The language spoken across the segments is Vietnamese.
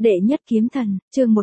Đệ nhất kiếm thần, chương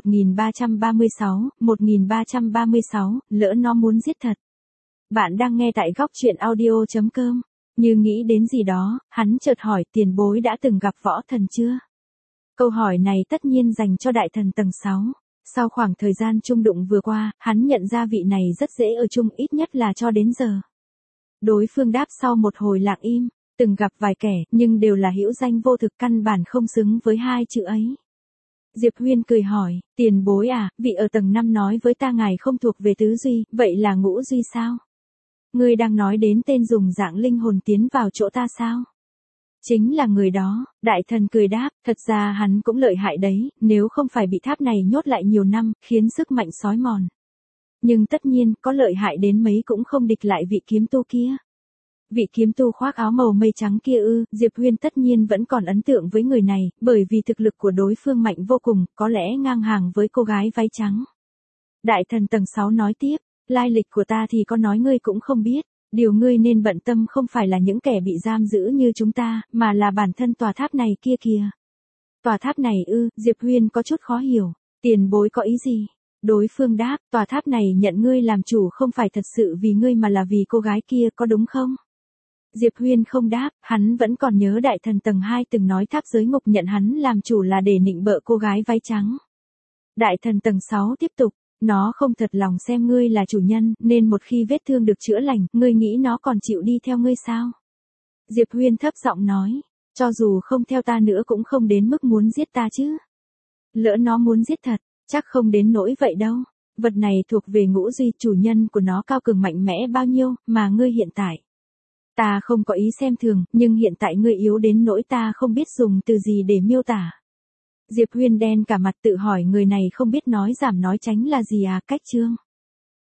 1336, lỡ nó muốn giết thật. Bạn đang nghe tại góc truyện audio.com. Như nghĩ đến gì đó, hắn chợt hỏi tiền bối đã từng gặp võ thần chưa? Câu hỏi này tất nhiên dành cho đại thần tầng 6. Sau khoảng thời gian chung đụng vừa qua, hắn nhận ra vị này rất dễ ở chung ít nhất là cho đến giờ. Đối phương đáp sau một hồi lặng im, từng gặp vài kẻ nhưng đều là hữu danh vô thực, căn bản không xứng với hai chữ ấy. Diệp Huyên cười hỏi, tiền bối à, vị ở tầng 5 nói với ta ngài không thuộc về tứ duy, vậy là ngũ duy sao? Ngươi đang nói đến tên dùng dạng linh hồn tiến vào chỗ ta sao? Chính là người đó, đại thần cười đáp, thật ra hắn cũng lợi hại đấy, nếu không phải bị tháp này nhốt lại nhiều năm, khiến sức mạnh xói mòn. Nhưng tất nhiên, có lợi hại đến mấy cũng không địch lại vị kiếm tu kia. Vị kiếm tu khoác áo màu mây trắng kia ư? Diệp Huyên tất nhiên vẫn còn ấn tượng với người này, bởi vì thực lực của đối phương mạnh vô cùng, có lẽ ngang hàng với cô gái váy trắng. Đại thần tầng 6 nói tiếp, lai lịch của ta thì có nói ngươi cũng không biết, điều ngươi nên bận tâm không phải là những kẻ bị giam giữ như chúng ta, mà là bản thân tòa tháp này kia kìa. Tòa tháp này ư? Diệp Huyên có chút khó hiểu, tiền bối có ý gì? Đối phương đáp, tòa tháp này nhận ngươi làm chủ không phải thật sự vì ngươi mà là vì cô gái kia, có đúng không? Diệp Huyên không đáp, hắn vẫn còn nhớ đại thần tầng 2 từng nói tháp giới ngục nhận hắn làm chủ là để nịnh bợ cô gái váy trắng. Đại thần tầng 6 tiếp tục, nó không thật lòng xem ngươi là chủ nhân, nên một khi vết thương được chữa lành, ngươi nghĩ nó còn chịu đi theo ngươi sao? Diệp Huyên thấp giọng nói, cho dù không theo ta nữa cũng không đến mức muốn giết ta chứ. Lỡ nó muốn giết thật, chắc không đến nỗi vậy đâu. Vật này thuộc về ngũ duy, chủ nhân của nó cao cường mạnh mẽ bao nhiêu, mà ngươi hiện tại. Ta không có ý xem thường, nhưng hiện tại ngươi yếu đến nỗi ta không biết dùng từ gì để miêu tả. Diệp Huyên đen cả mặt tự hỏi người này không biết nói giảm nói tránh là gì à, cách chương.